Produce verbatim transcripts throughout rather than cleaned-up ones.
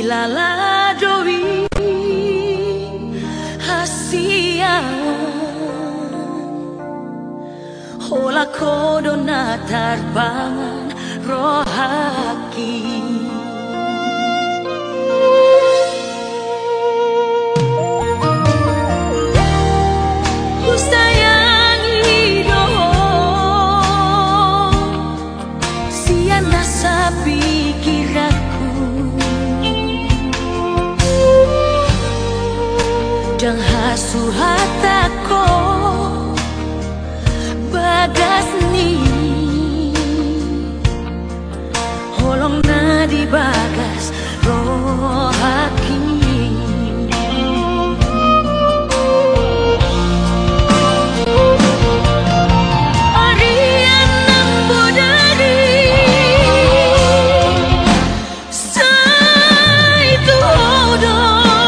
Ilala dowi hasian Hola kodona tarbangan rohaki Jang hasu hatako bagas ni holong na di bagas rohaki Arian nambo dari say todo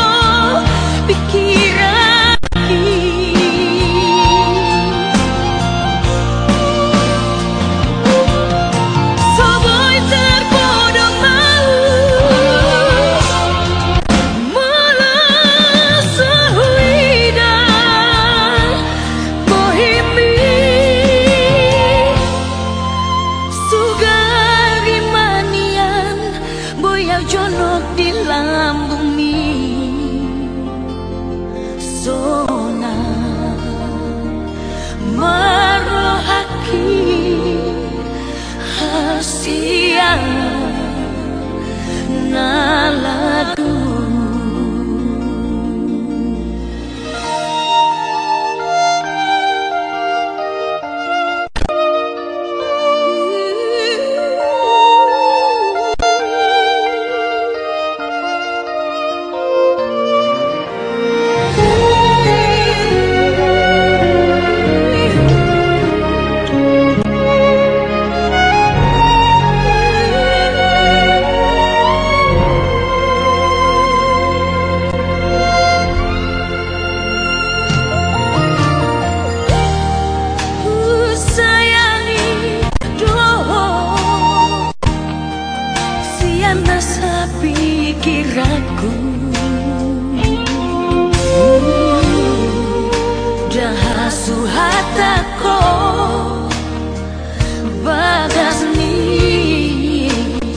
jonok di lambung mi zona marohaki hasian naladu nasa pikiranku Dahasu hatako bagas ni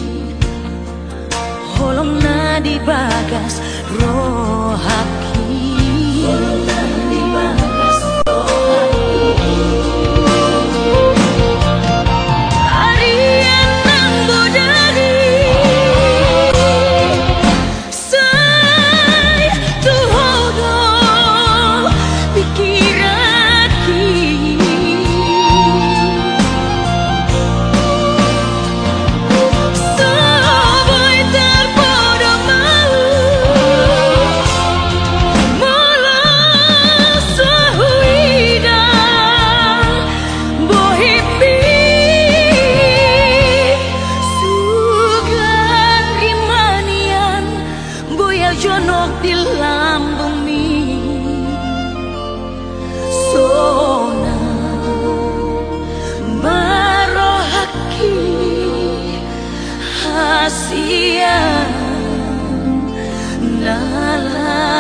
holong na di bagas rohaki holong na di bagas rohaki Arian nambo dari jonok di lambung mi zona marohaki hasian nala